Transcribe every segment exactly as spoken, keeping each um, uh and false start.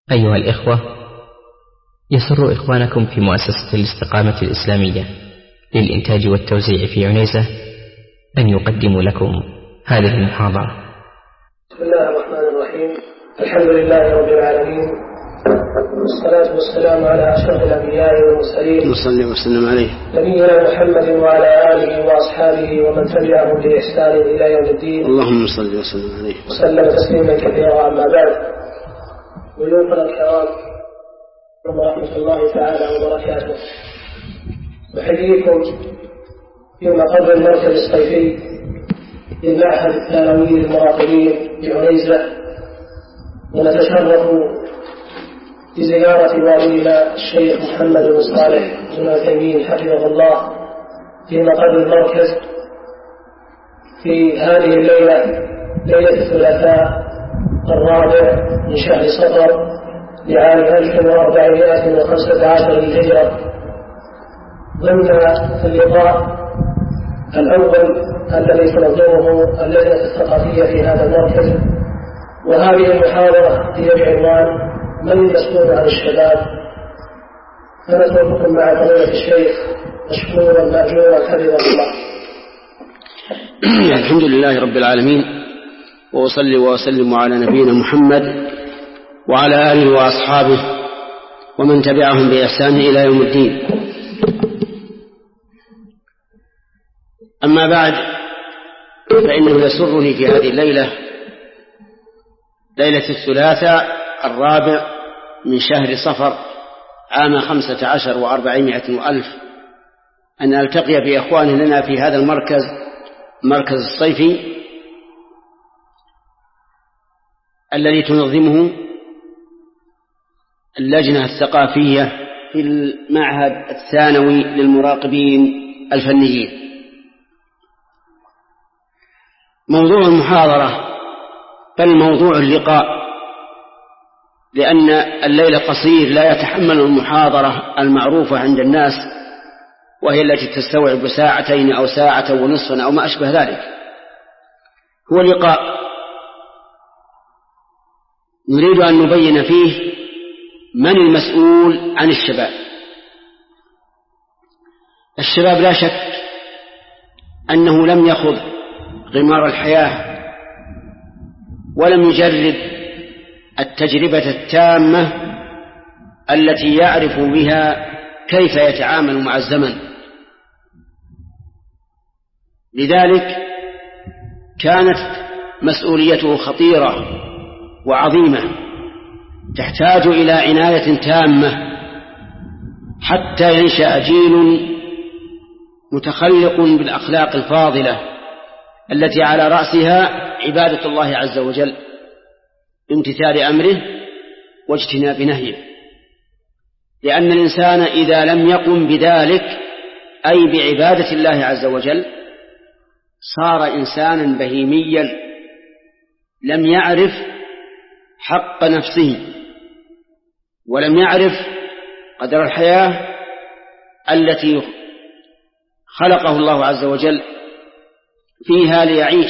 أيها الإخوة، يسر إخوانكم في مؤسسة الاستقامة الإسلامية للإنتاج والتوزيع في عنيزة أن يقدموا لكم هذه المحاضرة. بسم الله الرحمن الرحيم. الحمد لله رب العالمين، والصلاة والسلام على أشرف الأنبياء والمرسلين، نصلي وسلم عليه نبينا محمد وعلى آله وأصحابه ومن تبعهم بإحسان إلى يوم الدين. اللهم صل وسلم عليه وسلم تسليما كثيرا. أما بعد، ضيوفنا الكرام ورحمة الله تعالى وبركاته، أحييكم في مقر المركز الصيفي للمعهد الثانوي للمراقبين بعنيزة، ونتشرف بزيارة والدنا الشيخ محمد بن صالح بن عثيمين حفظه الله في مقر المركز في هذه الليلة، ليلة الثلاثاء الرابع من شهر صفر لعام ألف وأربعمائة وخمسة عشر للهجرة، ضمن اللقاء الأول الذي تنظمه اللجنة الثقافية في هذا المركز. وهذه المحاضرة هي بعنوان من المسؤول عن الشباب، فنترككم مع فضيلة الشيخ مشكورا مأجورا حفظه الله. الحمد لله رب العالمين، وأصلي وأسلم على نبينا محمد وعلى آله وأصحابه ومن تبعهم بإحسان إلى يوم الدين. أما بعد، فإنه يسرني في هذه الليلة، ليلة الثلاثاء الرابع من شهر صفر عام خمسة عشر وأربعمائة وألف، أن ألتقي بإخوان لنا في هذا المركز، مركز الصيفي الذي تنظمه اللجنة الثقافية في المعهد الثانوي للمراقبين الفنيين. موضوع المحاضرة بل موضوع اللقاء، لأن الليل قصير لا يتحمل المحاضرة المعروفة عند الناس، وهي التي تستوعب ساعتين أو ساعة ونصفا أو ما أشبه ذلك. هو لقاء نريد أن نبين فيه من المسؤول عن الشباب. الشباب لا شك أنه لم يخض غمار الحياة ولم يجرب التجربة التامة التي يعرف بها كيف يتعامل مع الزمن. لذلك كانت مسؤوليته خطيرة وعظيمة، تحتاج إلى عناية تامة حتى ينشأ جيل متخلق بالأخلاق الفاضلة التي على رأسها عبادة الله عز وجل، امتثال أمره واجتناب نهيه. لأن الإنسان إذا لم يقم بذلك، أي بعبادة الله عز وجل، صار إنسانا بهيميا لم يعرف حق نفسه، ولم يعرف قدر الحياة التي خلقه الله عز وجل فيها ليعيش.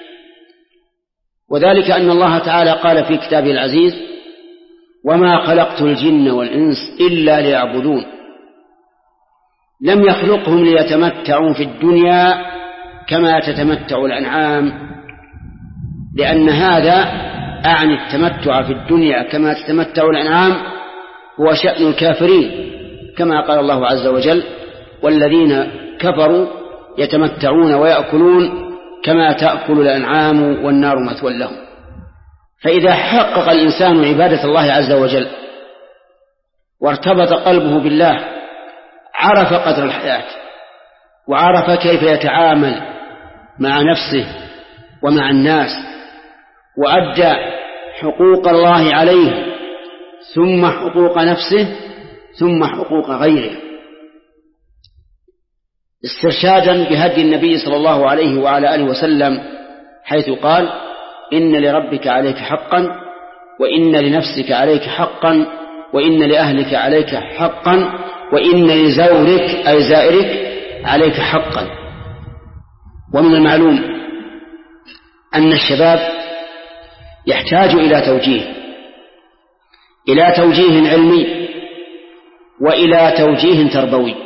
وذلك أن الله تعالى قال في كتابه العزيز: وما خلقت الجن والإنس إلا ليعبدون. لم يخلقهم ليتمتعوا في الدنيا كما تتمتع الأنعام، لأن هذا أعني التمتع في الدنيا كما تتمتع الأنعام هو شأن الكافرين، كما قال الله عز وجل: والذين كفروا يتمتعون ويأكلون كما تأكل الأنعام والنار مثوى لهم. فإذا حقق الإنسان عبادة الله عز وجل وارتبط قلبه بالله، عرف قدر الحياة وعرف كيف يتعامل مع نفسه ومع الناس، وأدى حقوق الله عليه ثم حقوق نفسه ثم حقوق غيره، استرشادا بهدي النبي صلى الله عليه وعلى آله وسلم، حيث قال: إن لربك عليك حقا، وإن لنفسك عليك حقا، وإن لأهلك عليك حقا، وإن لزورك أي زائرك عليك حقا. ومن المعلوم أن الشباب يحتاج إلى توجيه، إلى توجيه علمي وإلى توجيه تربوي.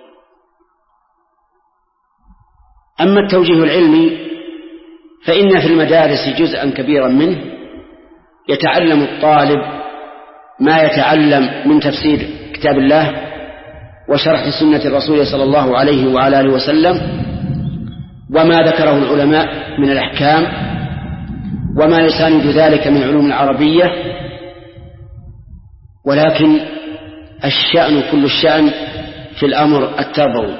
أما التوجيه العلمي فإن في المدارس جزءا كبيرا منه يتعلم الطالب ما يتعلم من تفسير كتاب الله وشرح سنة الرسول صلى الله عليه وعلى آله وسلم وما ذكره العلماء من الأحكام وما يساند ذلك من علوم العربية، ولكن الشأن كل الشأن في الأمر التربوي.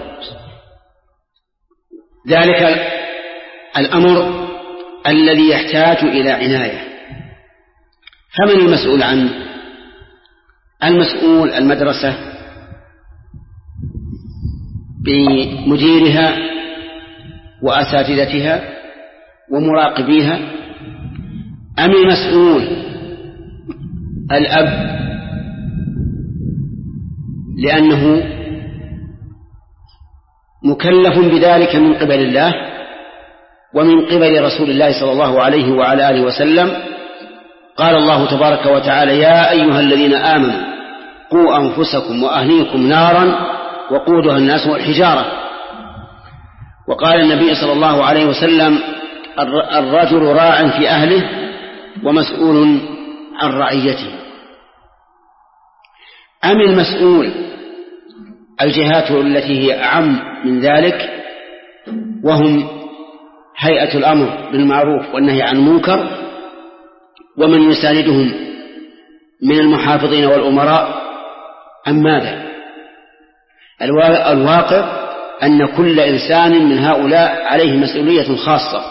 ذلك الأمر الذي يحتاج إلى عناية. فمن المسؤول عنه؟ المسؤول المدرسة بمديرها وأساتذتها ومراقبيها، أم المسؤول الأب لأنه مكلف بذلك من قبل الله ومن قبل رسول الله صلى الله عليه وعلى آله وسلم؟ قال الله تبارك وتعالى: يا أيها الذين آمنوا قوا أنفسكم وأهليكم نارا وقودها الناس والحجارة. وقال النبي صلى الله عليه وسلم: الرجل راع في أهله ومسؤول عن رعيته. أم المسؤول الجهات التي هي أعم من ذلك، وهم هيئة الأمر بالمعروف والنهي عن المنكر ومن يساندهم من المحافظين والأمراء؟ أم ماذا؟ الواقع أن كل إنسان من هؤلاء عليه مسؤولية خاصة.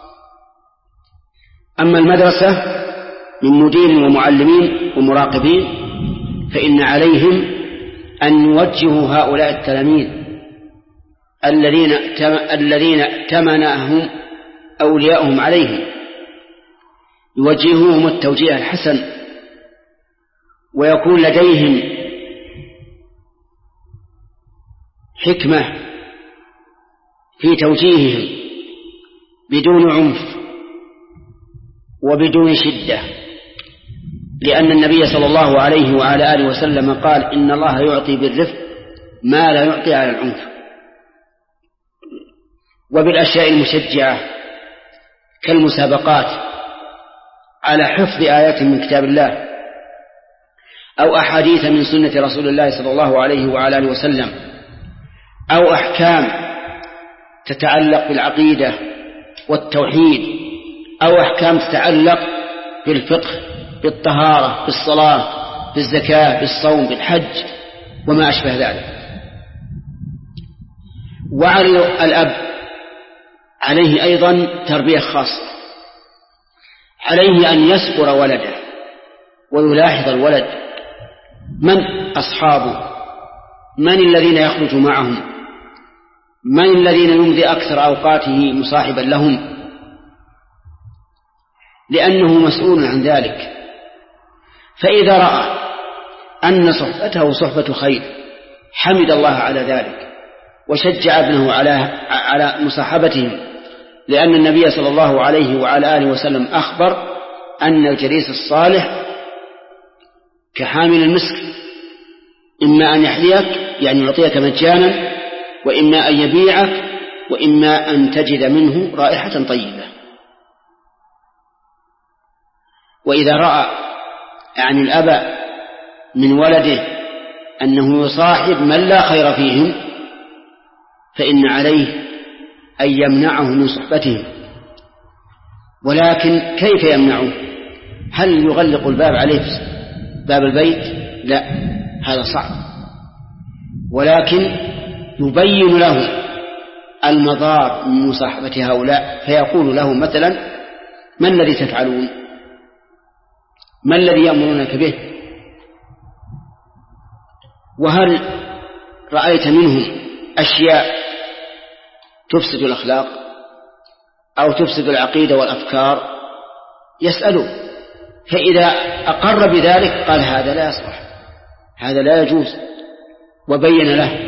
أما المدرسة من مدير ومعلمين ومراقبين فإن عليهم أن يوجهوا هؤلاء التلاميذ الذين الذين ائتمنهم أولياءهم عليهم، يوجهوهم التوجيه الحسن، ويكون لديهم حكمة في توجيههم بدون عنف وبدون شدة، لأن النبي صلى الله عليه وعلى آله وسلم قال: إن الله يعطي بالرفق ما لا يعطي على العنف. وبالأشياء المشجعة كالمسابقات على حفظ آيات من كتاب الله أو أحاديث من سنة رسول الله صلى الله عليه وعلى آله وسلم، أو أحكام تتعلق بالعقيدة والتوحيد، أو أحكام تتعلق بالفقه، بالطهارة، بالصلاة، بالزكاة، بالصوم، بالحج وما أشبه ذلك. وعلى الأب عليه أيضا تربية خاصة، عليه أن يسبر ولده ويلاحظ الولد، من أصحابه، من الذين يخرج معهم، من الذين يمضي أكثر أوقاته مصاحبا لهم، لأنه مسؤول عن ذلك. فإذا رأى أن صحبته صحبة خير حمد الله على ذلك وشجع ابنه على على مصاحبتهم، لأن النبي صلى الله عليه وعلى آله وسلم أخبر أن الجليس الصالح كحامل المسك، إما أن يحذيك يعني يعطيك مجانا، وإما أن يبيعك، وإما أن تجد منه رائحة طيبة. وإذا رأى يعني الأب من ولده أنه يصاحب من لا خير فيهم فإن عليه أن يمنعه من صحبتهم. ولكن كيف يمنعه؟ هل يغلق الباب عليه باب البيت؟ لا، هذا صعب، ولكن يبين له المضار من مصاحبة هؤلاء، فيقول له مثلا: ما الذي تفعلون؟ ما الذي يأمرونك به؟ وهل رأيت منهم أشياء تفسد الأخلاق أو تفسد العقيدة والأفكار؟ يسأله، فإذا أقر بذلك قال: هذا لا يصلح، هذا لا يجوز، وبين له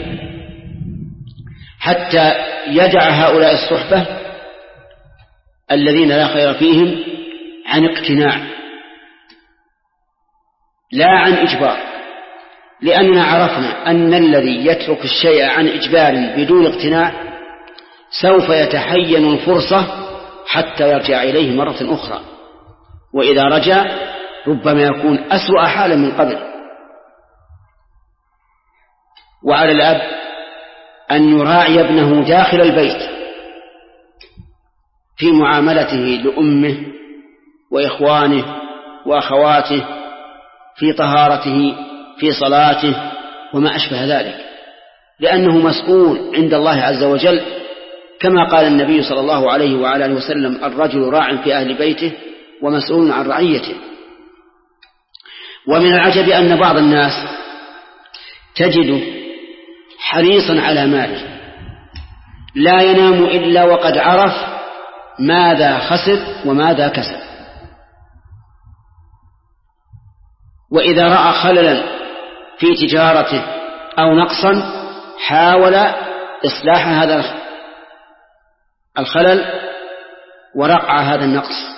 حتى يدع هؤلاء الصحبة الذين لا خير فيهم عن اقتناع. لا عن إجبار، لأننا عرفنا أن الذي يترك الشيء عن إجبار بدون اقتناع سوف يتحين الفرصة حتى يرجع إليه مرة أخرى، وإذا رجع ربما يكون أسوأ حالا من قبل. وعلى الأب أن يراعي ابنه داخل البيت في معاملته لأمه وإخوانه وأخواته، في طهارته، في صلاته وما أشبه ذلك، لأنه مسؤول عند الله عز وجل، كما قال النبي صلى الله عليه وعلى آله وسلم: الرجل راع في أهل بيته ومسؤول عن رعيته. ومن العجب أن بعض الناس تجد حريصا على ماله لا ينام إلا وقد عرف ماذا خسر وماذا كسب، وإذا رأى خللا في تجارته أو نقصا حاول إصلاح هذا الخلل ورقع هذا النقص.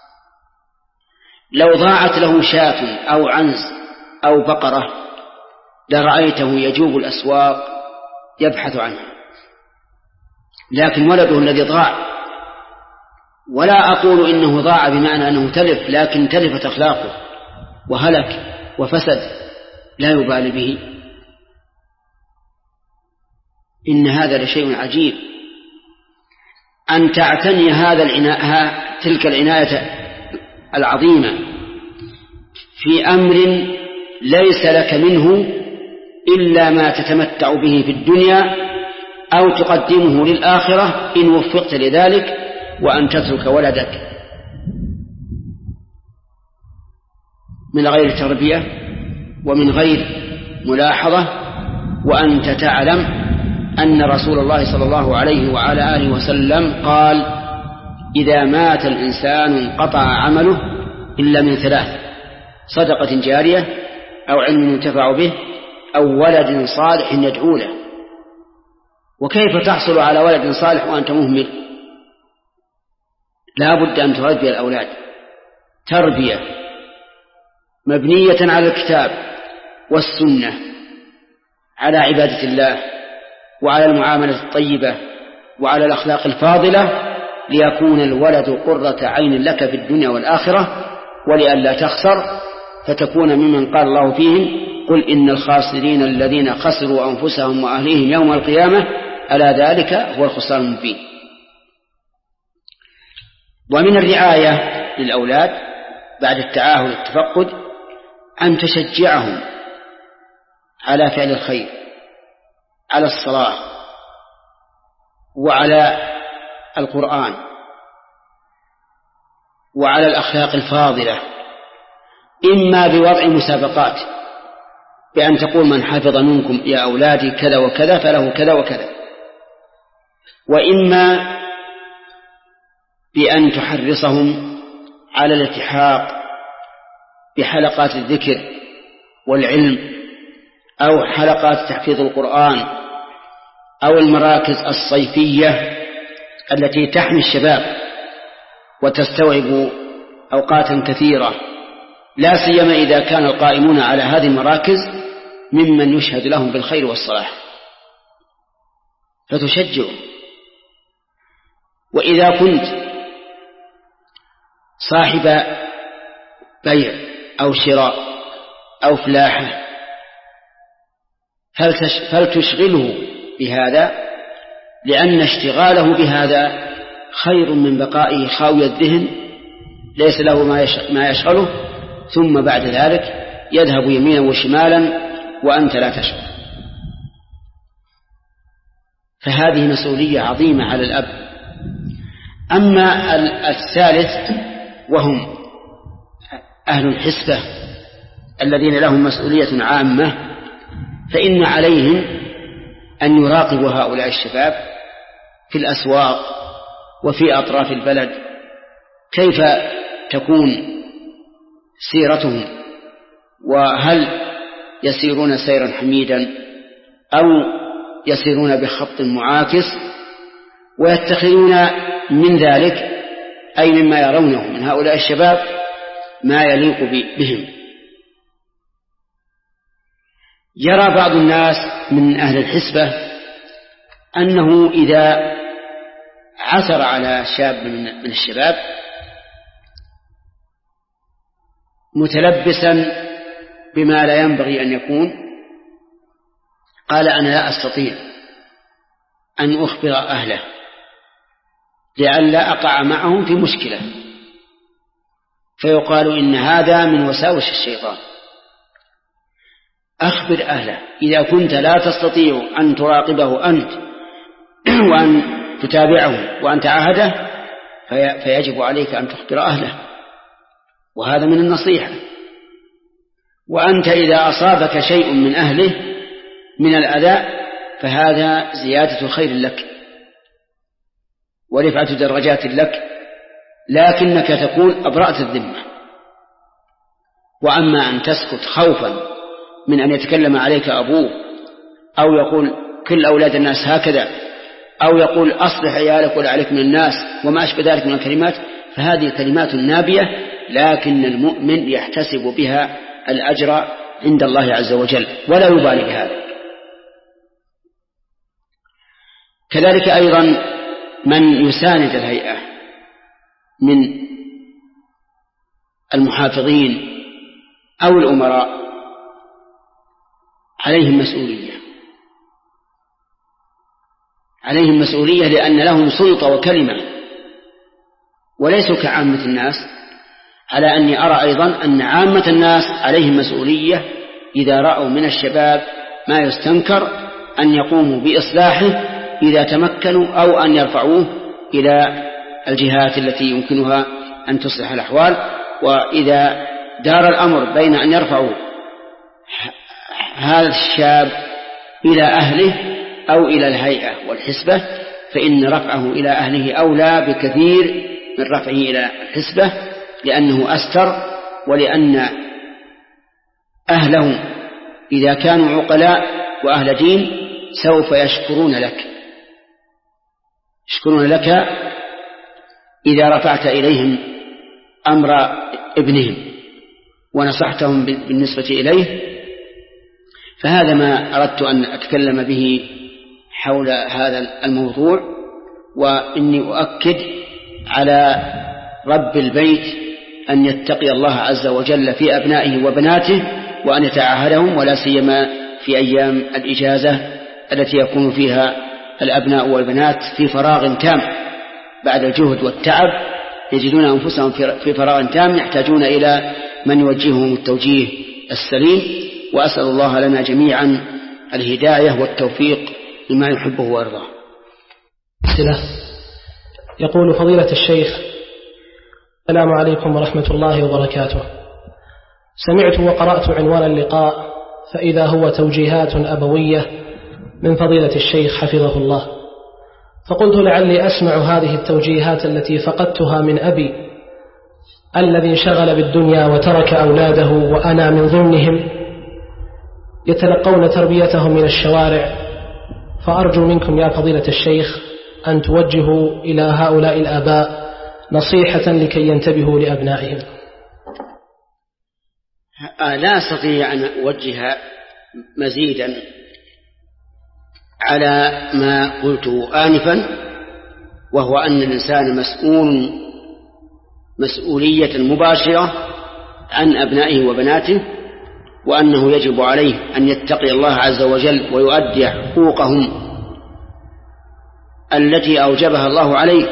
لو ضاعت له شاة أو عنز أو بقرة لرأيته يجوب الأسواق يبحث عنها، لكن ولده الذي ضاع، ولا أقول إنه ضاع بمعنى أنه تلف، لكن تلفت أخلاقه وهلك وفسد، لا يبالي به. إن هذا لشيء عجيب، أن تعتني هذا العناية تلك العناية العظيمة في أمر ليس لك منه إلا ما تتمتع به في الدنيا أو تقدمه للآخرة إن وفقت لذلك، وأن تترك ولدك من غير تربية ومن غير ملاحظة، وأنت تعلم أن رسول الله صلى الله عليه وعلى آله وسلم قال: إذا مات الإنسان انقطع عمله إلا من ثلاث: صدقة جارية أو علم ينتفع به أو ولد صالح يدعو له. وكيف تحصل على ولد صالح وأنت مهمل؟ لا بد أن تربي الأولاد تربية مبنية على الكتاب والسنة، على عبادة الله وعلى المعاملة الطيبة وعلى الأخلاق الفاضلة، ليكون الولد قرة عين لك في الدنيا والآخرة، ولئلا تخسر فتكون ممن قال الله فيهم: قل إن الخاسرين الذين خسروا أنفسهم وأهليهم يوم القيامة ألا ذلك هو الخسران المبين. ومن الرعاية للأولاد بعد التعاهد والتفقد أن تشجعهم على فعل الخير، على الصلاة وعلى القرآن وعلى الأخلاق الفاضلة، إما بوضع مسابقات بأن تقول: من حفظ منكم يا أولادي كذا وكذا فله كذا وكذا، وإما بأن تحرصهم على الالتحاق بحلقات الذكر والعلم أو حلقات تحفيظ القرآن أو المراكز الصيفية التي تحمي الشباب وتستوعب أوقاتا كثيرة، لا سيما إذا كان القائمون على هذه المراكز ممن يشهد لهم بالخير والصلاح، فتشجع. وإذا كنت صاحب بيع أو شراء أو فلاحة فلتشغله بهذا، لأن اشتغاله بهذا خير من بقائه خاوي الذهن ليس له ما يشغله، ثم بعد ذلك يذهب يمينا وشمالا وأنت لا تشعر. فهذه مسؤولية عظيمة على الأب. أما الثالث وهم أهل الحسبة الذين لهم مسؤولية عامة، فإن عليهم أن يراقبوا هؤلاء الشباب في الأسواق وفي أطراف البلد، كيف تكون سيرتهم، وهل يسيرون سيرا حميدا أو يسيرون بخط معاكس، ويتخذون من ذلك أي مما يرونه من هؤلاء الشباب ما يليق بهم. يرى بعض الناس من أهل الحسبة أنه إذا عثر على شاب من الشباب متلبسا بما لا ينبغي أن يكون، قال أنا لا أستطيع أن أخبر أهله لئلا أقع معهم في مشكلة، فيقال إن هذا من وساوس الشيطان. أخبر أهله إذا كنت لا تستطيع أن تراقبه أنت وأن تتابعه وأن تعاهده فيجب عليك أن تخبر أهله، وهذا من النصيحة. وأنت إذا أصابك شيء من أهله من الأذى فهذا زيادة خير لك ورفعة درجات لك، لكنك تكون أبرأت الذمة. وأما أن تسكت خوفا من أن يتكلم عليك أبوه أو يقول كل أولاد الناس هكذا أو يقول أصلح عيالك ولا عليك من الناس وما أشبه ذلك من الكلمات، فهذه كلمات نابية، لكن المؤمن يحتسب بها الأجر عند الله عز وجل ولا يبالي بهذا. كذلك أيضا من يساند الهيئة من المحافظين أو الأمراء عليهم مسؤولية عليهم مسؤولية لأن لهم سلطة وكلمة وليسوا كعامة الناس، على أني أرى أيضا أن عامة الناس عليهم مسؤولية إذا رأوا من الشباب ما يستنكر أن يقوموا بإصلاحه إذا تمكنوا أو أن يرفعوه إلى الجهات التي يمكنها أن تصلح الأحوال. وإذا دار الأمر بين أن يرفعوا هذا الشاب إلى أهله أو إلى الهيئة والحسبة فإن رفعه إلى أهله أولى بكثير من رفعه إلى الحسبة، لأنه أستر، ولأن أهله إذا كانوا عقلاء وأهل دين سوف يشكرون لك يشكرون لك إذا رفعت إليهم أمر ابنهم ونصحتهم بالنسبة إليه. فهذا ما أردت أن أتكلم به حول هذا الموضوع، وإني أؤكد على رب البيت أن يتقي الله عز وجل في أبنائه وبناته وأن يتعاهدهم، ولا سيما في أيام الإجازة التي يكون فيها الأبناء والبنات في فراغ تام بعد الجهد والتعب، يجدون أنفسهم في فراغ تام يحتاجون إلى من يوجههم التوجيه السليم. وأسأل الله لنا جميعا الهداية والتوفيق لما يحبه ويرضاه. يقول فضيلة الشيخ: السلام عليكم ورحمة الله وبركاته. سمعت وقرأت عنوان اللقاء فإذا هو توجيهات أبوية من فضيلة الشيخ حفظه الله، فقلت لعلي أسمع هذه التوجيهات التي فقدتها من أبي الذي انشغل بالدنيا وترك أولاده وأنا من ضمنهم يتلقون تربيتهم من الشوارع، فأرجو منكم يا فضيلة الشيخ أن توجهوا إلى هؤلاء الآباء نصيحة لكي ينتبهوا لأبنائهم. لا أستطيع أن أوجه مزيدا على ما قلته آنفا، وهو أن الإنسان مسؤول مسؤولية مباشرة عن أبنائه وبناته، وأنه يجب عليه أن يتقي الله عز وجل ويؤدي حقوقهم التي أوجبها الله عليه،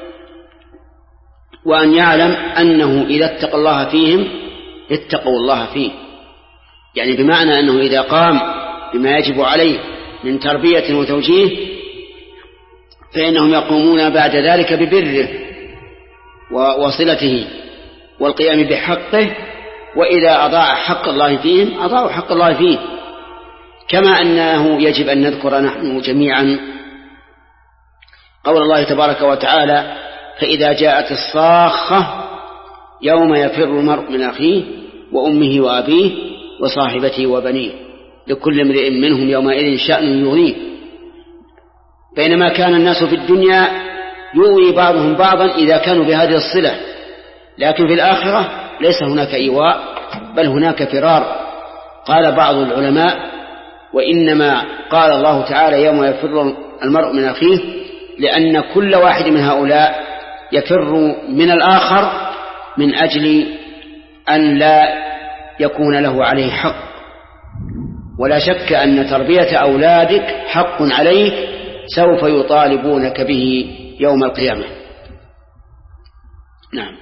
وأن يعلم أنه إذا اتقى الله فيهم اتقوا الله فيه، يعني بمعنى أنه إذا قام بما يجب عليه من تربية وتوجيه فإنهم يقومون بعد ذلك ببره ووصلته والقيام بحقه، وإذا أضاع حق الله فيهم أضاعوا حق الله فيه. كما أنه يجب أن نذكر نحن جميعا قول الله تبارك وتعالى: فإذا جاءت الصاخة يوم يفر المرء من أخيه وأمه وأبيه وصاحبته وبنيه لكل امرئ منهم يومئذ شأن يغنيه. بينما كان الناس في الدنيا يؤوي بعضهم بعضا إذا كانوا بهذه الصلة، لكن في الآخرة ليس هناك إيواء بل هناك فرار. قال بعض العلماء: وإنما قال الله تعالى يوم يفر المرء من أخيه، لأن كل واحد من هؤلاء يفر من الآخر من أجل أن لا يكون له عليه حق. ولا شك أن تربية أولادك حق عليك سوف يطالبونك به يوم القيامة. نعم.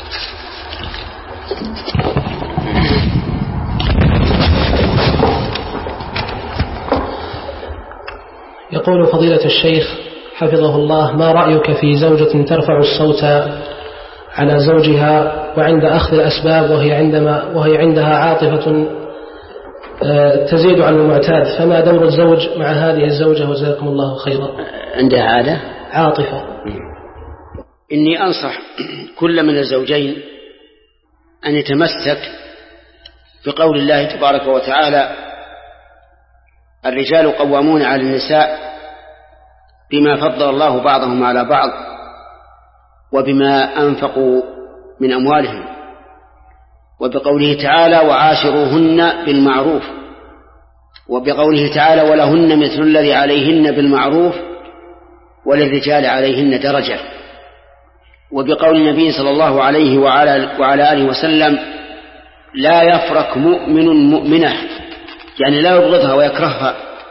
يقول فضيلة الشيخ حفظه الله: ما رأيك في زوجة ترفع الصوت على زوجها وعند أخذ الأسباب وهي, عندما وهي عندها عاطفة تزيد عن المعتاد، فما دور الزوج مع هذه الزوجة وجزاكم الله خيرا؟ عندها عادة عاطفة. إني أنصح كل من الزوجين أن يتمسك بقول الله تبارك وتعالى: الرجال قوامون على النساء بما فضل الله بعضهم على بعض وبما أنفقوا من أموالهم، وبقوله تعالى: وعاشروهن بالمعروف، وبقوله تعالى: ولهن مثل الذي عليهن بالمعروف وللرجال عليهن درجة، وبقول النبي صلى الله عليه وعلى, وعلى آله وسلم: لا يفرق مؤمن مؤمنة، يعني لا يبغضها ويكرهها،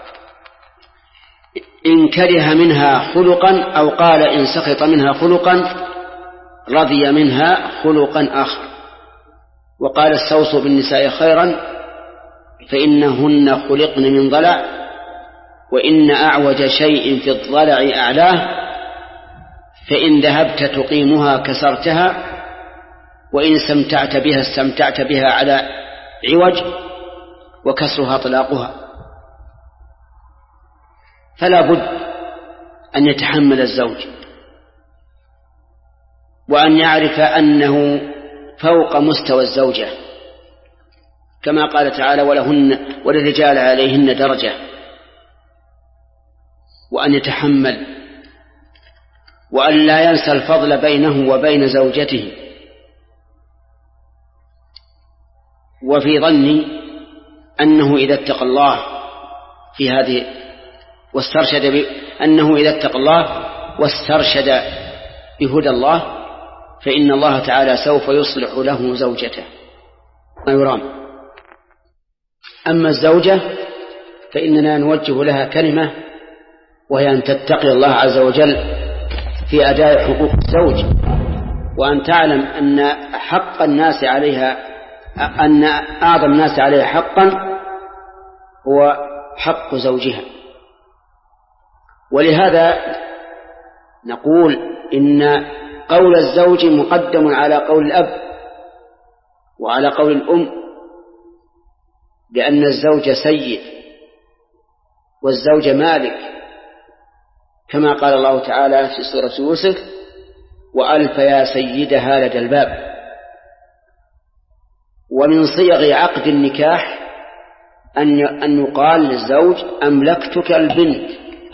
إن كره منها خلقا، أو قال إن سخط منها خلقا رضي منها خلقا آخر. وقال: استوصوا بالنساء خيرا فإنهن خلقن من ضلع، وإن أعوج شيء في الضلع أعلاه، فإن ذهبت تقيمها كسرتها، وإن استمتعت بها استمتعت بها على عوج، وكسرها طلاقها. فلا بد أن يتحمل الزوج وأن يعرف أنه فوق مستوى الزوجة، كما قال تعالى: ولهن وللرجال عليهن درجة، وأن يتحمل وأن لا ينسى الفضل بينه وبين زوجته. وفي ظني أنه إذا اتقى الله في هذه واسترشد ب... أنه إذا اتقى الله واسترشد بهدى الله فإن الله تعالى سوف يصلح له زوجته ما يرام. أما الزوجة فإننا نوجه لها كلمة، وهي أن تتقي الله عز وجل في أداء حقوق الزوج، وأن تعلم أن حق الناس عليها أن أعظم الناس عليها حقا هو حق زوجها. ولهذا نقول إن قول الزوج مقدم على قول الأب وعلى قول الأم، لأن الزوج سيد والزوج مالك، كما قال الله تعالى في سورة يوسف: وألف يا سيدها لدى الباب. ومن صيغ عقد النكاح أن يقال للزوج: أملكتك البنت،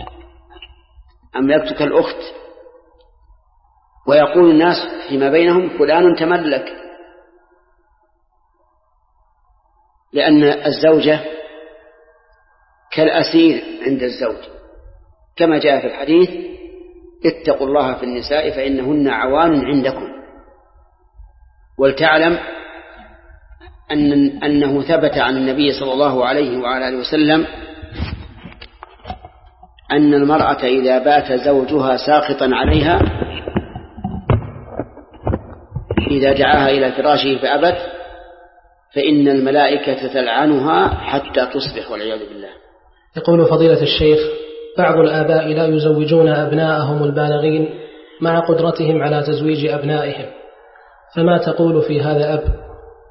أملكتك الأخت، ويقول الناس فيما بينهم: فلان تملك، لأن الزوجة كالأسير عند الزوج، كما جاء في الحديث: اتقوا الله في النساء فإنهن عوان عندكم. ولتعلم أن أنه ثبت عن النبي صلى الله عليه وعلى آله وسلم أن المرأة إذا بات زوجها ساخطا عليها، إذا دعاها إلى فراشه فأبت، فإن الملائكة تلعنها حتى تصبح والعياذ بالله. يقول فضيلة الشيخ: بعض الآباء لا يزوجون أبناءهم البالغين مع قدرتهم على تزويج أبنائهم، فما تقول في هذا أب؟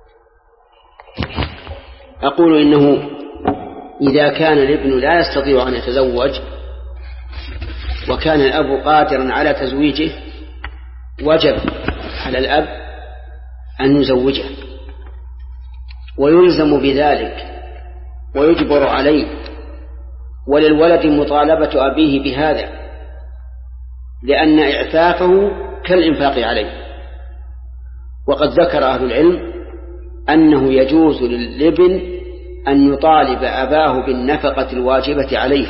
أقول إنه إذا كان الابن لا يستطيع أن يتزوج وكان الأب قادرا على تزويجه، وجب على الأب أن يزوجه، ويلزم بذلك ويجبر عليه، وللولد مطالبة أبيه بهذا، لأن إعفافه كالإنفاق عليه. وقد ذكر أهل العلم أنه يجوز للابن أن يطالب أباه بالنفقة الواجبة عليه.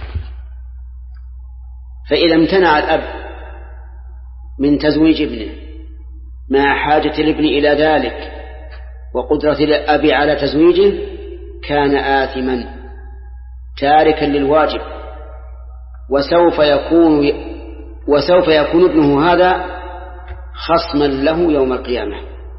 فإذا امتنع الأب من تزويج ابنه مع حاجة الابن إلى ذلك وقدرة الأب على تزويجه كان آثما تاركا للواجب، وسوف يكون وسوف يكون ابنه هذا خصما له يوم القيامة.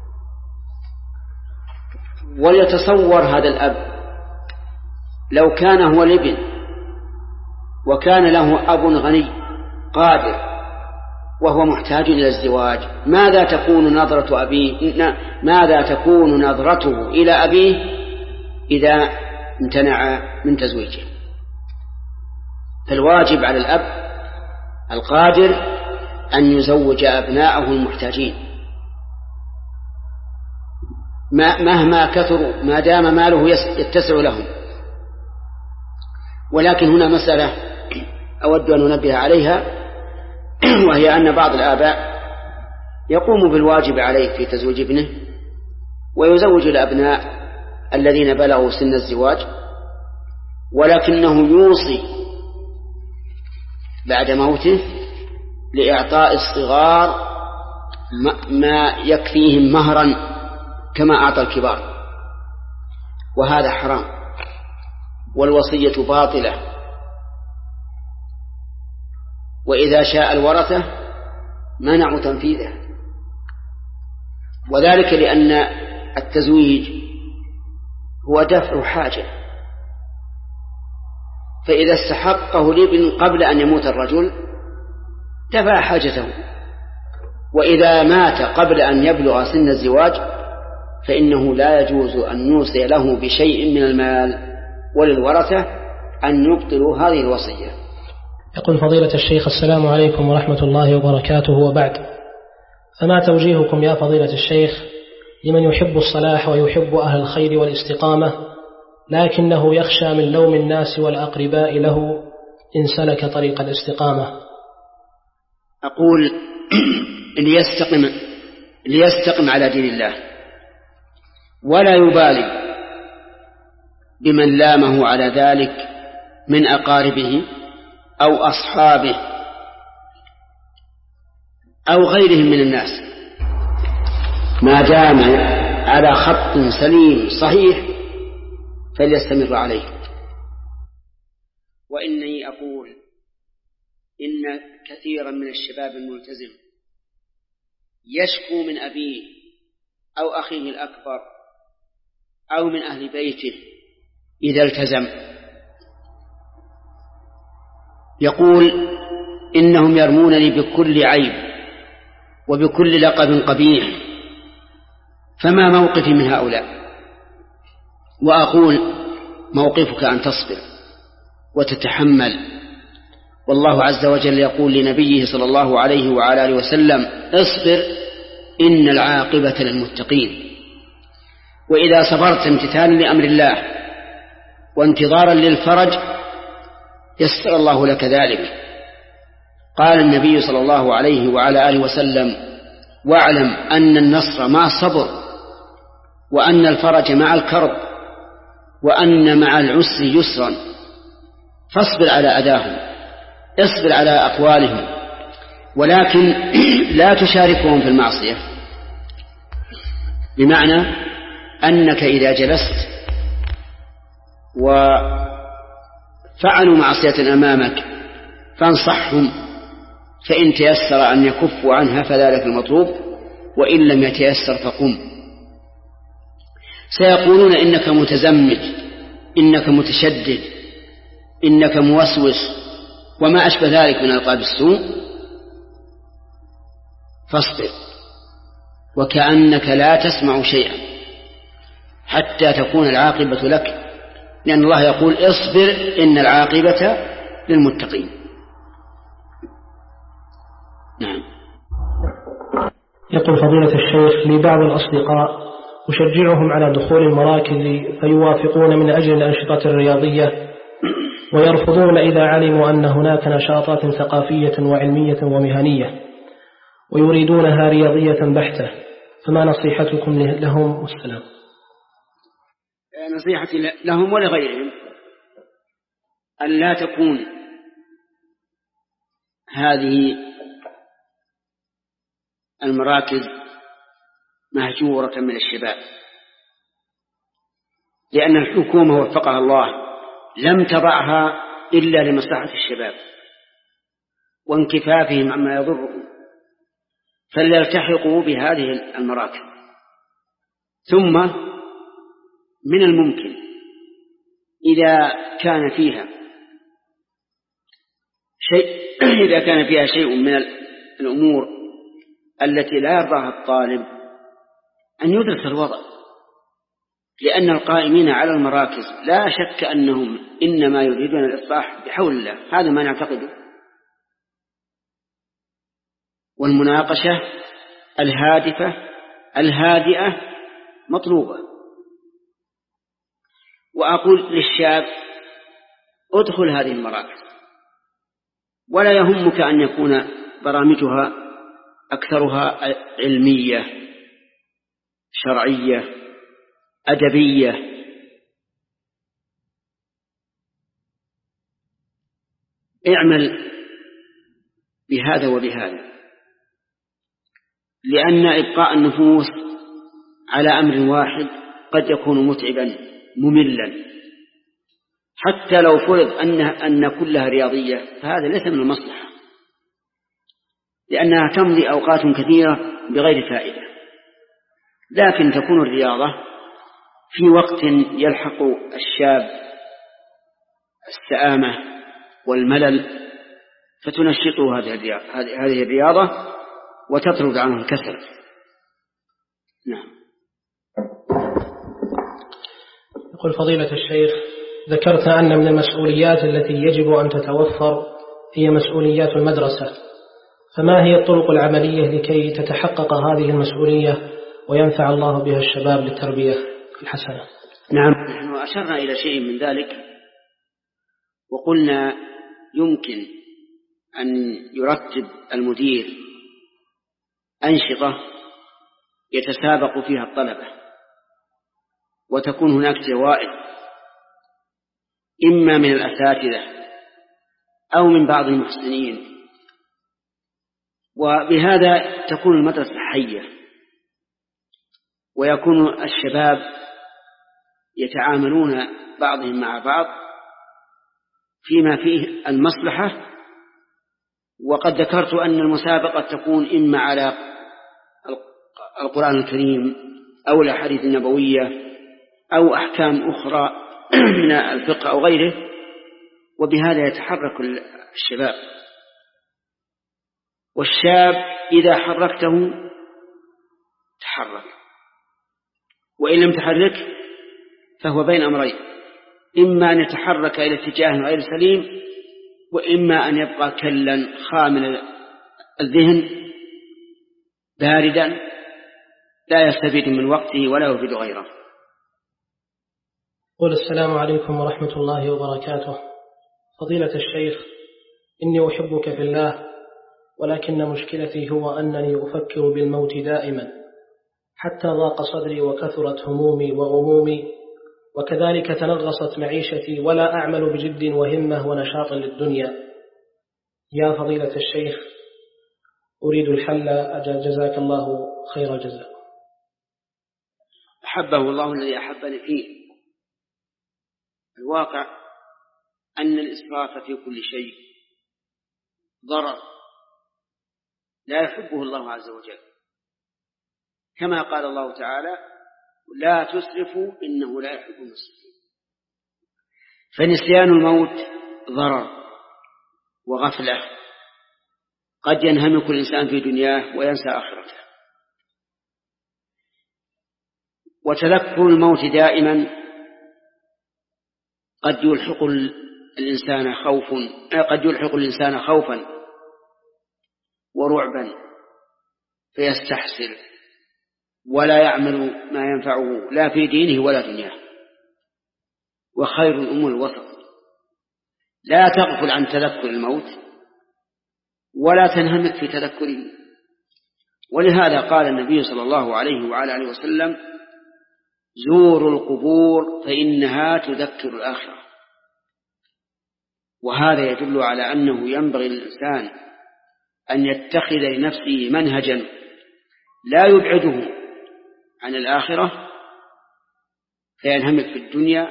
وليتصور هذا الأب لو كان هو الابن وكان له أب غني قادر وهو محتاج إلى الزواج، ماذا تكون نظرة أبيه ماذا تكون نظرته إلى أبيه إذا امتنع من تزويجه؟ فالواجب على الأب القادر أن يزوج أبناءه المحتاجين مهما كثروا ما دام ماله يتسع لهم. ولكن هنا مسألة أود أن ننبه عليها، وهي أن بعض الآباء يقوم بالواجب عليه في تزويج ابنه ويزوج الأبناء الذين بلغوا سن الزواج، ولكنه يوصي بعد موته لإعطاء الصغار ما يكفيهم مهرا كما أعطى الكبار، وهذا حرام والوصية باطلة. وإذا شاء الورثة منعوا تنفيذه، وذلك لأن التزويج هو دفع حاجة، فإذا استحقه الابن قبل أن يموت الرجل دفع حاجته، وإذا مات قبل أن يبلغ سن الزواج فإنه لا يجوز أن يوصي له بشيء من المال، وللورثة أن يبطلوا هذه الوصية. يقول فضيلة الشيخ: السلام عليكم ورحمة الله وبركاته، وبعد، فما توجيهكم يا فضيلة الشيخ لمن يحب الصلاح ويحب أهل الخير والاستقامة لكنه يخشى من لوم الناس والأقرباء له إن سلك طريق الاستقامة؟ أقول ليستقم ليستقم على دين الله ولا يبالي بمن لامه على ذلك من أقاربه أو أصحابه أو غيرهم من الناس، ما دام على خط سليم صحيح فليستمر عليه. وإني أقول إن كثيرا من الشباب الملتزم يشكو من أبيه أو أخيه الأكبر أو من أهل بيته إذا التزم، يقول إنهم يرمونني بكل عيب وبكل لقب قبيح، فما موقفي من هؤلاء؟ وأقول موقفك أن تصبر وتتحمل، والله عز وجل يقول لنبيه صلى الله عليه وعلى آله وسلم: اصبر إن العاقبة للمتقين. وإذا صبرت امتثالا لأمر الله وانتظارا للفرج يسر الله لك ذلك. قال النبي صلى الله عليه وعلى آله وسلم: واعلم أن النصر مع الصبر، وأن الفرج مع الكرب، وأن مع العسر يسرا. فاصبر على أذاهم، اصبر على أقوالهم، ولكن لا تشاركهم في المعصية، بمعنى أنك إذا جلست وفعلوا معصية أمامك فانصحهم، فإن تيسر أن يكفوا عنها فذلك المطلوب، وإن لم يتيسر فقم. سيقولون إنك متزمت، إنك متشدد، إنك موسوس وما أشبه ذلك من ألقاب السوء، فاصبر وكأنك لا تسمع شيئا حتى تكون العاقبة لك، لأن الله يقول: اصبر إن العاقبة للمتقين. نعم. يقول فضيلة الشيخ: لي بعض الأصدقاء أشجعهم على دخول المراكز فيوافقون من أجل الأنشطة الرياضية، ويرفضون إذا علموا أن هناك نشاطات ثقافية وعلمية ومهنية، ويريدونها رياضية بحتة، فما نصيحتكم لهم؟ والسلام. نصيحتي لهم ولغيرهم أن لا تكون هذه المراكز مهجورة من الشباب، لأن الحكومة وفقها الله لم تضعها إلا لمصلحة الشباب وانكفافهم عما يضرهم، فليلتحقوا بهذه المراكز. ثم من الممكن إذا كان فيها شيء إذا كان فيها شيء من الأمور التي لا يرضاها الطالب أن يدرس الوضع، لأن القائمين على المراكز لا شك أنهم إنما يريدون الإصلاح بحول الله، هذا ما نعتقده. والمناقشة الهادفة الهادئة مطلوبة. وأقول للشاب ادخل هذه المراكز، ولا يهمك أن يكون برامجها أكثرها علمية شرعية أدبية، اعمل بهذا وبهذا، لأن إبقاء النفوس على أمر واحد قد يكون متعبا مملا، حتى لو فرض أن, أن كلها رياضية فهذا ليس من المصلحة، لأنها تمضي أوقات كثيرة بغير فائدة. لكن تكون الرياضة في وقت يلحق الشاب السآمة والملل فتنشطه هذه الرياضة وتطرد عنه الكسل. نعم. يقول فضيلة الشيخ: ذكرت أن من المسؤوليات التي يجب أن تتوفر هي مسؤوليات المدرسة، فما هي الطرق العملية لكي تتحقق هذه المسؤولية وينفع الله بها الشباب للتربية الحسنة؟ نعم، نحن أشرنا إلى شيء من ذلك وقلنا يمكن أن يرتب المدير أنشطة يتسابق فيها الطلبة، وتكون هناك جوائز إما من الأساتذة أو من بعض المحسنين، وبهذا تكون المدرسة حية ويكون الشباب يتعاملون بعضهم مع بعض فيما فيه المصلحة. وقد ذكرت أن المسابقة تكون إما على القرآن الكريم أو الأحاديث النبوية أو أحكام أخرى من الفقه أو غيره، وبهذا يتحرك الشباب. والشاب إذا حركته تحرك، وإن لم تحرك فهو بين أمرين: إما أن يتحرك إلى اتجاه غير سليم، وإما أن يبقى كلا خامل الذهن باردا لا يستفيد من وقته ولا يفيد غيره. قول: السلام عليكم ورحمة الله وبركاته. فضيلة الشيخ، إني أحبك في الله، ولكن مشكلتي هو أنني أفكر بالموت دائما، حتى ضاق صدري وكثرت همومي وغمومي، وكذلك تنغصت معيشتي، ولا أعمل بجد وهمة ونشاط للدنيا. يا فضيلة الشيخ، أريد الحل، جزاك الله خير الجزاء. أحبه الله الذي أحبني فيه. الواقع أن الإسراف في كل شيء ضرر لا يحبه الله عز وجل، كما قال الله تعالى: لا تسرفوا إنه لا يحب المسرفين. فنسيان الموت ضرر وغفلة، قد ينهمك الإنسان في دنياه وينسى آخرته. وتذكر الموت دائما قد يلحق الإنسان خوف قد يلحق الإنسان خوفا ورعبا فيستحسر ولا يعمل ما ينفعه لا في دينه ولا دنياه. وخير الأمور الوسط، لا تغفل عن تذكر الموت ولا تنهمك في تذكره. ولهذا قال النبي صلى الله عليه وعلى آله وسلم: زوروا القبور فإنها تذكر الآخرة. وهذا يدل على أنه ينبغي للإنسان أن يتخذ لنفسه منهجا لا يبعده عن الآخرة فينهمك في الدنيا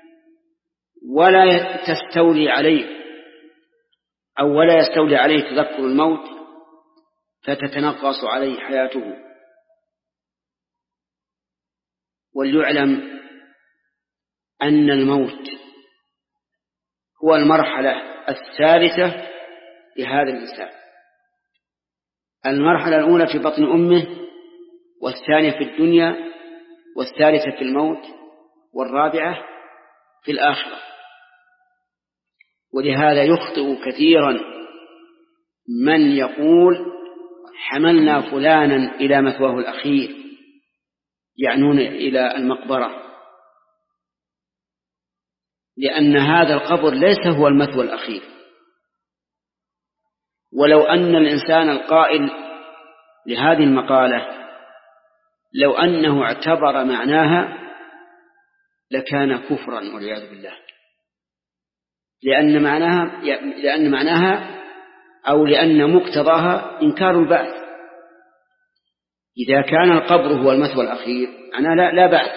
ولا تستولي عليه أو ولا يستولي عليه تذكر الموت فتتنقص عليه حياته. وليعلم أن الموت هو المرحلة الثالثة لهذا الإنسان. المرحلة الأولى في بطن أمه، والثانية في الدنيا، والثالثة في الموت، والرابعة في الآخرة. ولهذا يخطئ كثيرا من يقول حملنا فلانا إلى مثواه الأخير، يعنون إلى المقبرة، لأن هذا القبر ليس هو المثوى الأخير. ولو أن الإنسان القائل لهذه المقالة لو أنه اعتبر معناها لكان كفرا والعياذ بالله، لأن معناها لأن معناها أو لأن مقتضاها إنكار البعث. إذا كان القبر هو المثوى الأخير أنا لا, لا بعث.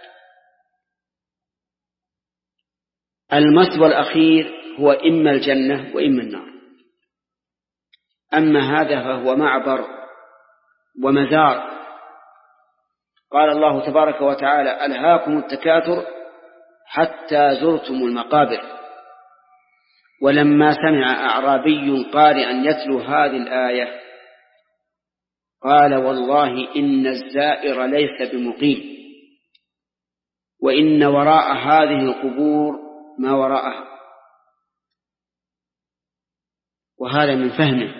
المثوى الأخير هو إما الجنة وإما النار. أما هذا فهو معبر ومزار. قال الله تبارك وتعالى: ألهاكم التكاثر حتى زرتم المقابر. ولما سمع أعرابي قارئا يتلو هذه الآية قال: والله إن الزائر ليس بمقيم، وإن وراء هذه القبور ما وراءها. وهذا من فهمه.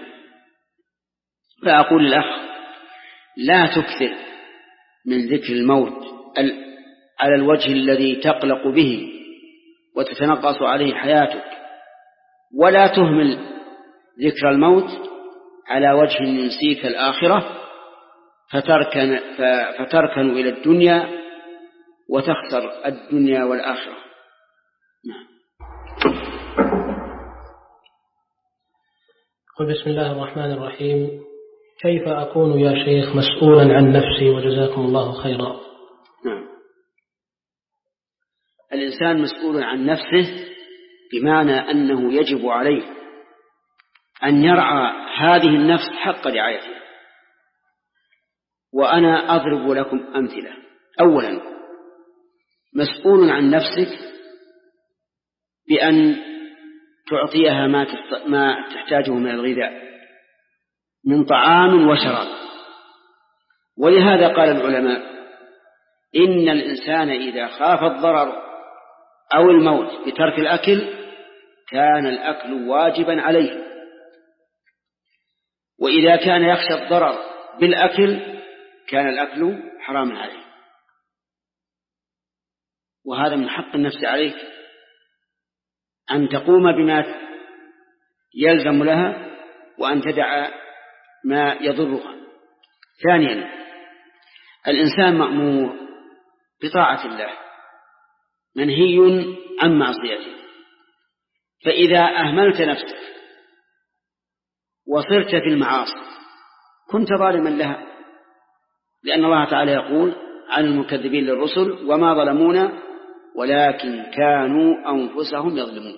فأقول للأخ: لا تكثر من ذكر الموت على الوجه الذي تقلق به وتتنقص عليه حياتك، ولا تهمل ذكر الموت على وجه ينسيك الآخرة فتركن, فتركن إلى الدنيا وتخسر الدنيا والآخرة. نعم. قل بسم الله الرحمن الرحيم. كيف أكون يا شيخ مسؤولا عن نفسي وجزاكم الله خيرا؟ نعم. الإنسان مسؤول عن نفسه بمعنى أنه يجب عليه أن يرعى هذه النفس حق رعايتها. وأنا أضرب لكم أمثلة. أولا، مسؤول عن نفسك بأن تعطيها ما تحتاجه من الغذاء من طعام وشراب. ولهذا قال العلماء: إن الإنسان إذا خاف الضرر أو الموت بترك الأكل كان الأكل واجبا عليه، وإذا كان يخشى الضرر بالأكل كان الأكل حراما عليه. وهذا من حق النفس عليك أن تقوم بما يلزم لها وأن تدع ما يضرها. ثانيا، الإنسان مأمور بطاعة الله منهي عن معصيته. فإذا أهملت نفسك وصرت في المعاصي كنت ظالما لها، لأن الله تعالى يقول عن المكذبين للرسل: وما ظلمونا ولكن كانوا أنفسهم يظلمون.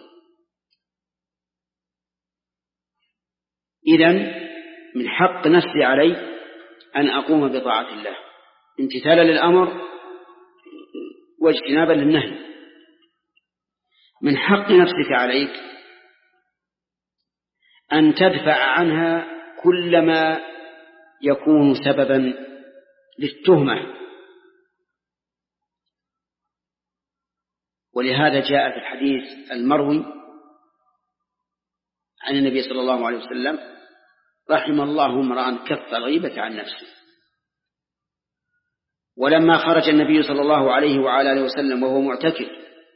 إذن من حق نفسي علي أن أقوم بطاعة الله امتثالا للأمر واجتنابا للنهي. من حق نفسك عليك أن تدفع عنها كل ما يكون سببا للتهمة. ولهذا جاء في الحديث المروي عن النبي صلى الله عليه وسلم: رحم الله امرأ كف الغيبة عن نفسه. ولما خرج النبي صلى الله عليه وعلى آله وسلم وهو معتكف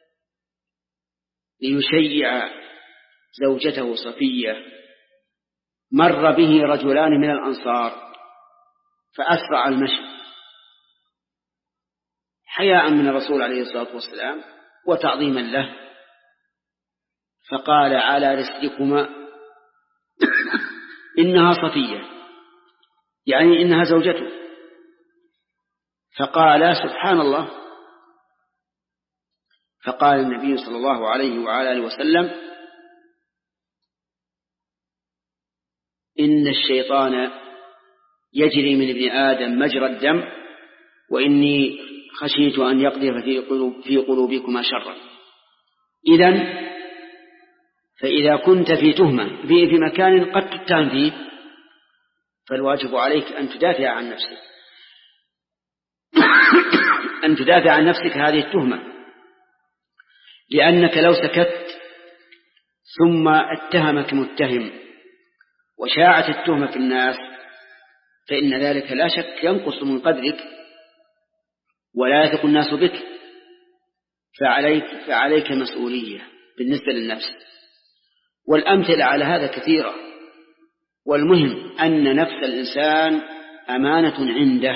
ليشيع زوجته صفية مر به رجلان من الأنصار فأسرع المشي حياء من الرسول عليه الصلاة والسلام وتعظيما له، فقال على رسلكما إنها صفية، يعني إنها زوجته. فقال سبحان الله. فقال النبي صلى الله عليه وعلى آله وسلم إن الشيطان يجري من ابن آدم مجرى الدم وإني خشيت أن يقذف في قلوبكما شرا. إذن فإذا كنت في تهمة في مكان قد تتهم فيه فالواجب عليك أن تدافع عن نفسك أن تدافع عن نفسك هذه التهمة، لأنك لو سكت ثم اتهمك متهم وشاعت التهمة في الناس فإن ذلك لا شك ينقص من قدرك ولا يثق الناس بك، فعليك, فعليك مسؤولية بالنسبة للنفس. والأمثلة على هذا كثيرة، والمهم أن نفس الإنسان أمانة عنده،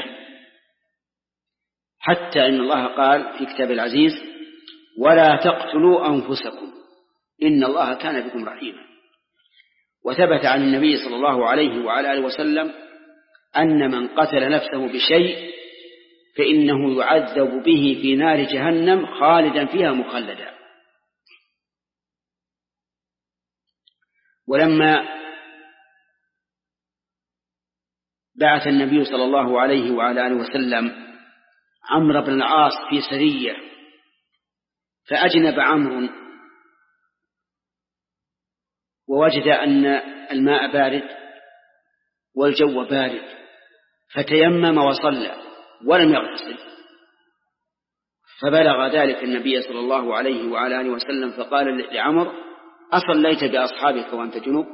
حتى إن الله قال في كتاب العزيز ولا تقتلوا أنفسكم إن الله كان بكم رحيما. وثبت عن النبي صلى الله عليه وعلى آله وسلم أن من قتل نفسه بشيء فإنه يعذب به في نار جهنم خالدا فيها مخلدا. ولما بعث النبي صلى الله عليه وعلى آله وسلم عمرو بن العاص في سرية فأجنب عمرو ووجد أن الماء بارد والجو بارد فتيمم وصلى ولم يغتسل، فبلغ ذلك النبي صلى الله عليه وعلى آله وسلم فقال لعمرو أصليت بأصحابك وأنت جنوب؟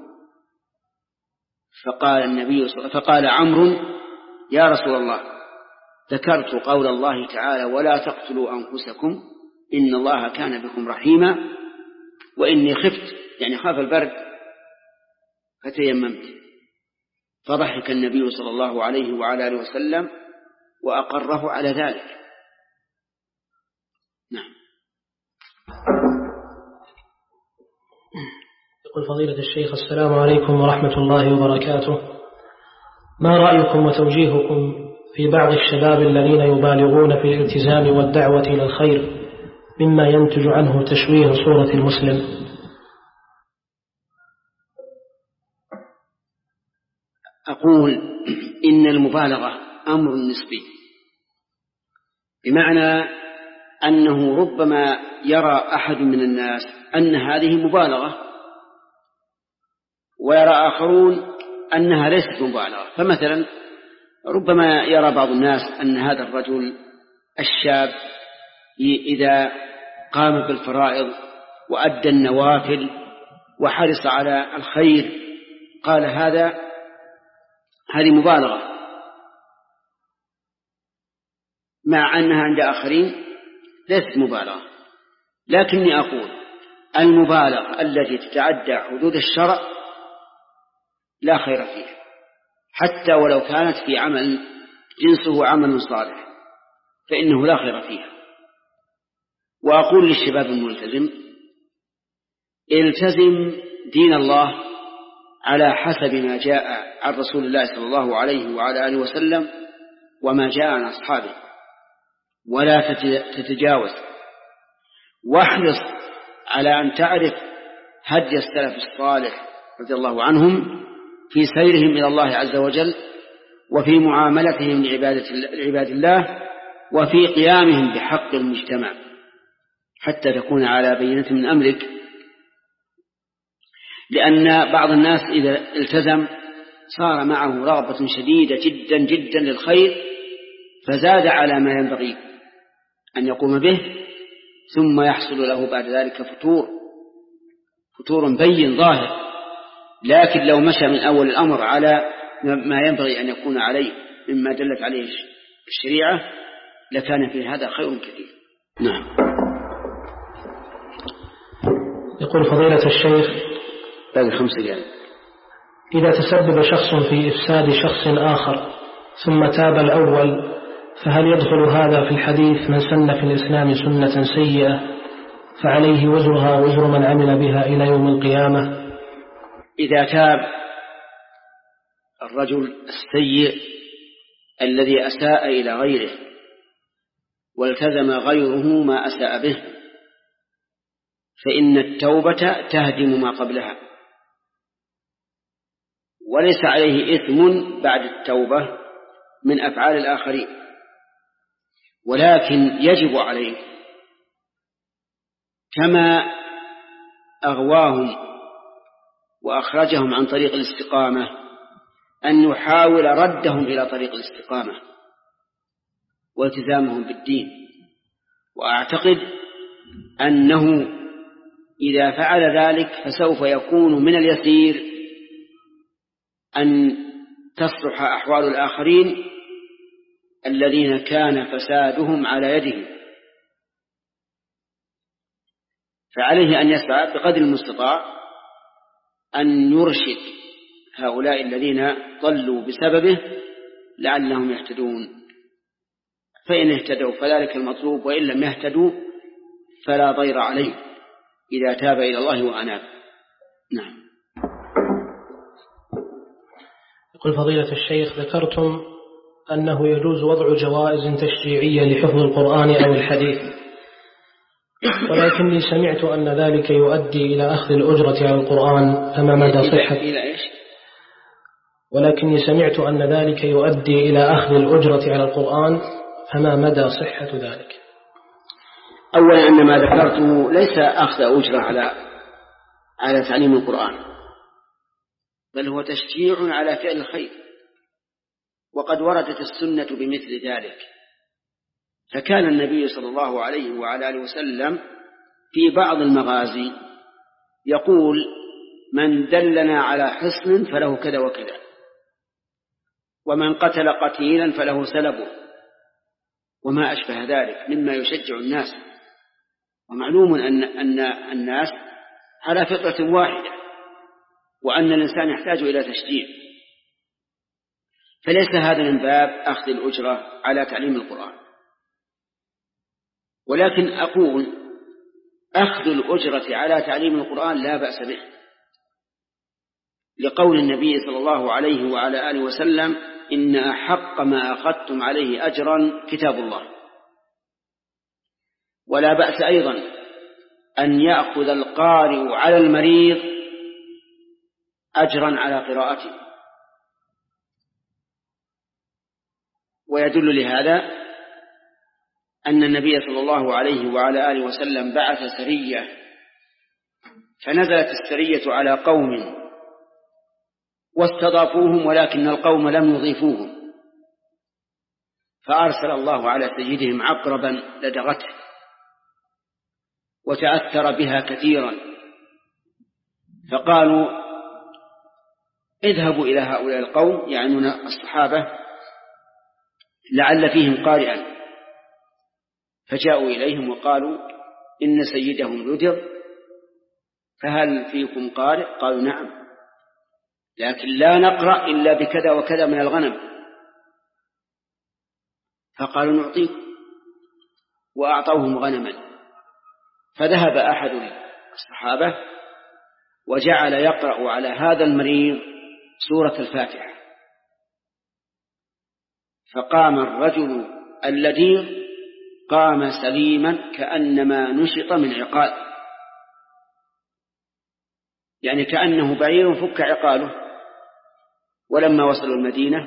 فقال النبي فقال عمرو يا رسول الله ذكرت قول الله تعالى ولا تقتلوا أنفسكم إن الله كان بكم رحيما وإني خفت يعني خاف البرد فتيممت. فضحك النبي صلى الله عليه وعلى آله وسلم وأقره على ذلك. نعم. يقول فضيلة الشيخ السلام عليكم ورحمة الله وبركاته، ما رأيكم وتوجيهكم في بعض الشباب الذين يبالغون في الالتزام والدعوة إلى الخير مما ينتج عنه تشويه صورة المسلم؟ أقول إن المبالغة أمر نسبي، بمعنى أنه ربما يرى أحد من الناس أن هذه مبالغة ويرى آخرون أنها ليست مبالغة. فمثلا ربما يرى بعض الناس أن هذا الرجل الشاب إذا قام بالفرائض وأدى النوافل وحرص على الخير قال هذا هذه مبالغة، مع أنها عند آخرين ليست مبالغة. لكني أقول المبالغة التي تتعدى حدود الشرع لا خير فيها، حتى ولو كانت في عمل جنسه عمل صالح فإنه لا خير فيها. وأقول للشباب الملتزم التزم دين الله على حسب ما جاء عن رسول الله صلى الله عليه وعلى آله وسلم وما جاء عن أصحابه، ولا تتجاوز، واحرص على أن تعرف هدي السلف الصالح رضي الله عنهم في سيرهم إلى الله عز وجل وفي معاملتهم لعباد الله وفي قيامهم بحق المجتمع، حتى تكون على بينة من أمرك. لأن بعض الناس إذا التزم صار معه رغبة شديدة جدا جدا للخير فزاد على ما ينبغي أن يقوم به، ثم يحصل له بعد ذلك فتور فتور بين ظاهر. لكن لو مشى من أول الأمر على ما ينبغي أن يكون عليه مما دلت عليه الشريعة لكان في هذا خير كثير. نعم. يقول فضيلة الشيخ باقي خمس ريال. إذا تسبب شخص في إفساد شخص آخر ثم تاب الأول فهل يدخل هذا في الحديث: من سن في الإسلام سنة سيئة فعليه وزرها وزر من عمل بها إلى يوم القيامة؟ إذا تاب الرجل السيء الذي أساء إلى غيره والتزم غيره ما أساء به فإن التوبة تهدم ما قبلها، وليس عليه إثم بعد التوبة من أفعال الآخرين، ولكن يجب عليه كما أغواهم وأخرجهم عن طريق الاستقامة أن يحاول ردهم إلى طريق الاستقامة والتزامهم بالدين. وأعتقد أنه إذا فعل ذلك فسوف يكون من اليسير أن تصلح أحوال الآخرين الذين كان فسادهم على يده، فعليه أن يسعى بقدر المستطاع أن يرشد هؤلاء الذين ضلوا بسببه لعلهم يهتدون، فإن اهتدوا فذلك المطلوب، وإن لم يهتدوا فلا ضير عليه إذا تاب إلى الله وأناب. نعم. يقول فضيلة الشيخ: ذكرتم أنه يجوز وضع جوائز تشجيعية لحفظ القرآن أو الحديث، ولكني سمعت أن ذلك يؤدي إلى أخذ الأجرة على القرآن، فما مدى صحة ولكني سمعت أن ذلك يؤدي إلى أخذ الأجرة على القرآن فما مدى صحة ذلك؟ أولا أن ما ذكرته ليس أخذ أجرة على على تعليم القرآن، بل هو تشجيع على فعل الخير، وقد وردت السنة بمثل ذلك. فكان النبي صلى الله عليه وعلى آله وسلم في بعض المغازي يقول: من دلنا على حصن فله كذا وكذا، ومن قتل قتيلا فله سلبه، وما أشبه ذلك مما يشجع الناس. ومعلوم أن, أن الناس على فطرة واحدة، وأن الإنسان يحتاج إلى تشجيع، فليس هذا من باب أخذ الأجرة على تعليم القرآن. ولكن أقول أخذ الأجرة على تعليم القرآن لا بأس به، لقول النبي صلى الله عليه وعلى آله وسلم: إن أحق ما أخذتم عليه أجرا كتاب الله. ولا بأس أيضا أن يأخذ القارئ على المريض أجرا على قراءته. ويدل لهذا أن النبي صلى الله عليه وعلى آله وسلم بعث سرية، فنزلت السرية على قوم واستضافوهم، ولكن القوم لم يضيفوهم، فأرسل الله على سيدهم عقربا لدغته وتأثر بها كثيرا، فقالوا: اذهبوا إلى هؤلاء القوم، يعنون الصحابة، لعل فيهم قارئا. فجاءوا إليهم وقالوا: إن سيدهم لدغ، فهل فيكم قارئ؟ قالوا: نعم، لكن لا نقرأ إلا بكذا وكذا من الغنم. فقالوا: نعطيكم، وأعطوهم غنما. فذهب أحد الصحابة وجعل يقرأ على هذا المريض سورة الفاتحة، فقام الرجل الذي قام سليما كأنما نشط من عقال، يعني كأنه بعير فك عقاله. ولما وصلوا المدينة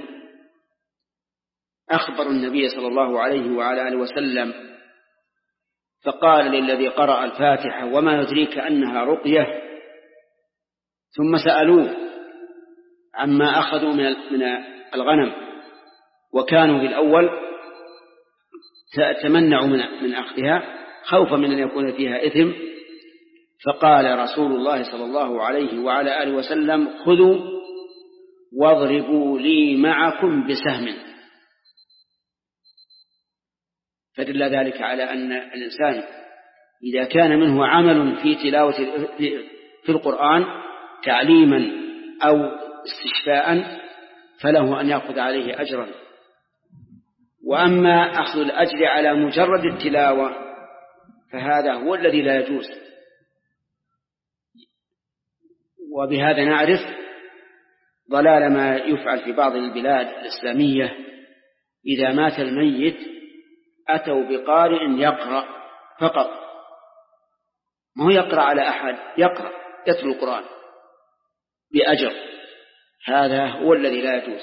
أخبروا النبي صلى الله عليه وعلى آله وسلم، فقال للذي قرأ الفاتحة: وما يدريك أنها رقية؟ ثم سألوه عما أخذوا من الغنم، وكانوا بالأول تمنعوا من أخذها خوفا من أن يكون فيها إثم. فقال رسول الله صلى الله عليه وعلى آله وسلم: خذوا واضربوا لي معكم بسهم. فدل ذلك على أن الإنسان إذا كان منه عمل في تلاوة في القرآن تعليما أو استشفاء فله أن يأخذ عليه أجرا. وأما أخذ الأجر على مجرد التلاوة فهذا هو الذي لا يجوز. وبهذا نعرف ضلال ما يفعل في بعض البلاد الإسلامية، إذا مات الميت أتوا بقارئ يقرأ فقط، ما هو يقرأ على أحد، يقرأ يتلو القرآن بأجر، هذا هو الذي لا يجوز،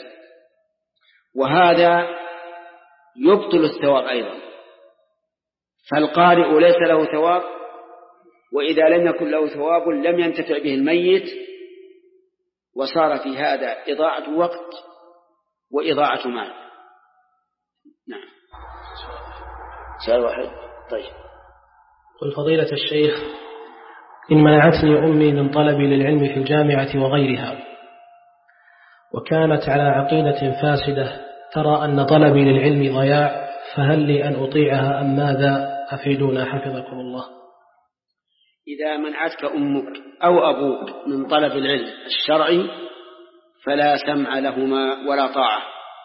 وهذا يبطل الثواب أيضا. فالقارئ ليس له ثواب، وإذا لم يكن له ثواب لم ينتفع به الميت، وصار في هذا إضاعة وقت وإضاعة مال. نعم. سؤال واحد. طيب. قل فضيلة الشيخ، إن منعتني أمي من طلبي للعلم في الجامعة وغيرها، وكانت على عقيدة فاسدة ترى أن طلبي للعلم ضياع، فهل لي أن أطيعها أم ماذا؟ أفيدونا حفظكم الله. إذا منعتك أمك أو أبوك من طلب العلم الشرعي فلا سمع لهما ولا طاعة،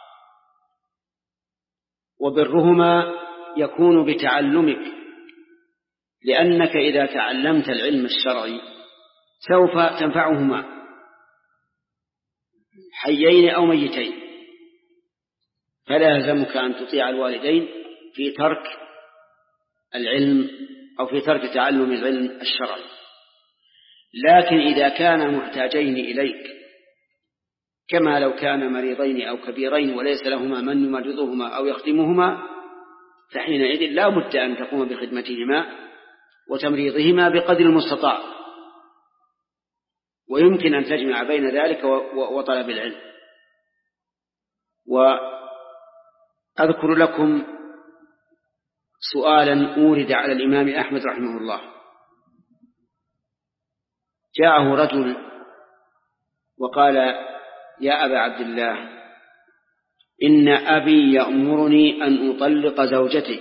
وبرهما يكون بتعلمك، لأنك إذا تعلمت العلم الشرعي سوف تنفعهما حيين أو ميتين، فلا يلزمك أن تطيع الوالدين في ترك العلم أو في ترك تعلم العلم الشرعي. لكن إذا كان محتاجين إليك، كما لو كان مريضين أو كبيرين وليس لهما من يمرضهما أو يخدمهما، فحينئذ لا بد أن تقوم بخدمتهما وتمريضهما بقدر المستطاع، ويمكن أن تجمع بين ذلك وطلب العلم. وأذكر لكم سؤالا أورد على الإمام أحمد رحمه الله. جاءه رجل وقال: يا أبا عبد الله، إن أبي يأمرني أن أطلق زوجتي،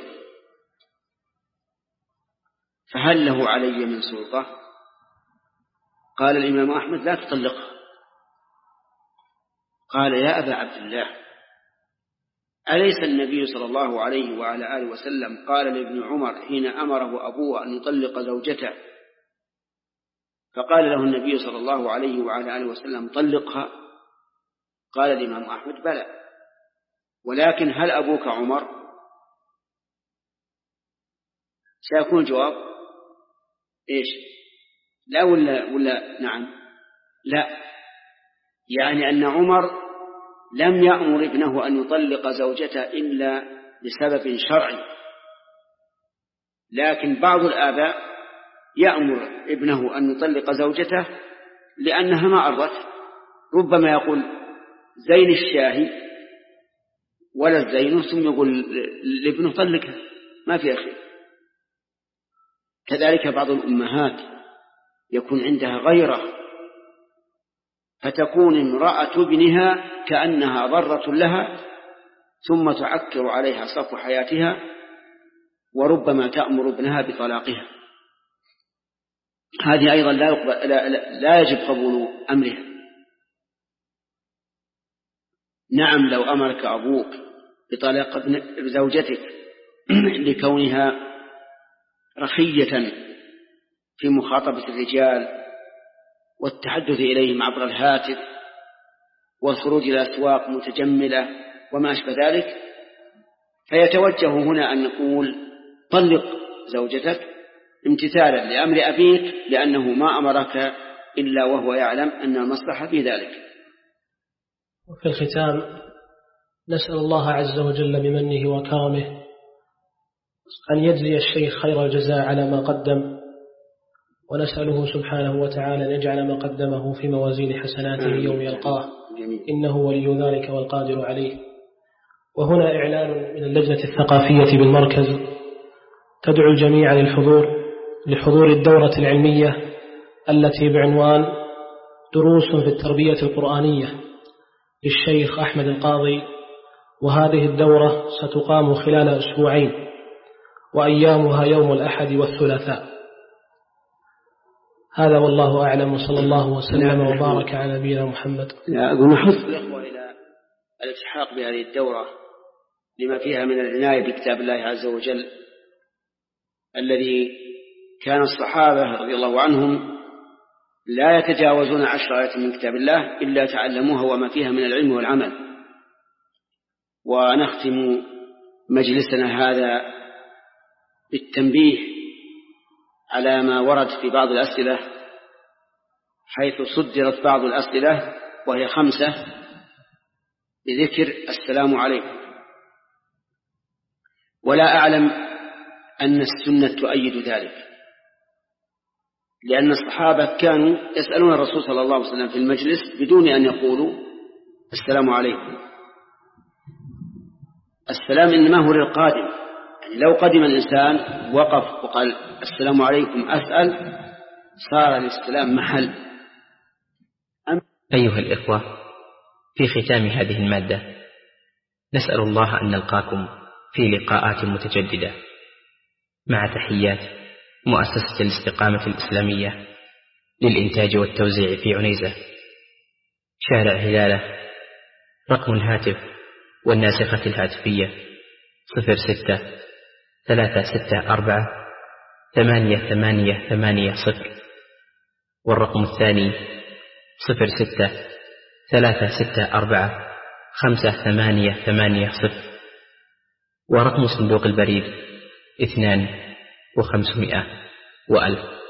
فهل له علي من سلطة؟ قال الإمام أحمد: لا تطلقها. قال: يا أبا عبد الله، أليس النبي صلى الله عليه وعلى آله وسلم قال لابن عمر حين أمره أبوه أن يطلق زوجته، فقال له النبي صلى الله عليه وعلى آله وسلم: طلقها؟ قال الإمام أحمد: بلى، ولكن هل أبوك عمر؟ سيكون الجواب إيش؟ لا ولا, ولا نعم؟ لا، يعني أن عمر لم يأمر ابنه أن يطلق زوجته إلا لسبب شرعي، لكن بعض الآباء يأمر ابنه أن يطلق زوجته لأنها ما أرضت، ربما يقول زين الشاهي ولا الزين، ثم يقول لابنه طلقها، ما في أخير. كذلك بعض الأمهات يكون عندها غيرة، فتكون امرأة ابنها كأنها ضرة لها، ثم تعكر عليها صفو حياتها، وربما تأمر ابنها بطلاقها. هذه أيضا لا, يقبل لا, لا, لا يجب قبول أمرها. نعم، لو أمرك أبوك بطلاق زوجتك لكونها رخية في مخاطبة الرجال والتحدث إليهم عبر الهاتف والخروج إلى الأسواق متجملة وما أشبه ذلك، فيتوجه هنا أن نقول: طلق زوجتك امتثالا لأمر أبيك، لأنه ما أمرك إلا وهو يعلم أن المصلحة في ذلك. وفي الختام نسأل الله عز وجل بمنه وكرمه أن يجزي الشيخ خير الجزاء على ما قدم، ونسأله سبحانه وتعالى أن يجعل ما قدمه في موازين حسناته يوم يلقاه، إنه ولي ذلك والقادر عليه. وهنا إعلان من اللجنة الثقافية بالمركز تدعو الجميع للحضور لحضور الدورة العلمية التي بعنوان دروس في التربية القرآنية للشيخ أحمد القاضي، وهذه الدورة ستقام خلال أسبوعين، وأيامها يوم الأحد والثلاثاء. هذا والله أعلم، وصلى الله وسلم وبارك على نبينا محمد. أقول نحث الأخوة إلى الالتحاق بهذه الدورة لما فيها من العناية بكتاب الله عز وجل الذي كان الصحابة رضي الله عنهم لا يتجاوزون عشر آيات من كتاب الله إلا تعلموها وما فيها من العلم والعمل. ونختم مجلسنا هذا بالتنبيه على ما ورد في بعض الأسئلة، حيث صدرت بعض الأسئلة وهي خمسة بذكر السلام عليكم، ولا أعلم أن السنة تؤيد ذلك، لأن الصحابة كانوا يسألون الرسول صلى الله عليه وسلم في المجلس بدون أن يقولوا السلام عليكم. السلام إنما هو للقادم، يعني لو قدم الإنسان وقف وقال السلام عليكم أسأل صار للسلام محل. أيها الإخوة، في ختام هذه المادة نسأل الله أن نلقاكم في لقاءات متجددة، مع تحيات مؤسسة الاستقامة الإسلامية للإنتاج والتوزيع في عنيزة، شارع هلالة، رقم الهاتف والناسخة الهاتفية صفر ستة ثلاثة ستة أربعة ثمانية ثمانية ثمانية صفر، والرقم الثاني صفر ستة ثلاثة ستة أربعة خمسة ثمانية ثمانية صفر، ورقم صندوق البريد اثنان وخمسمائة وألف.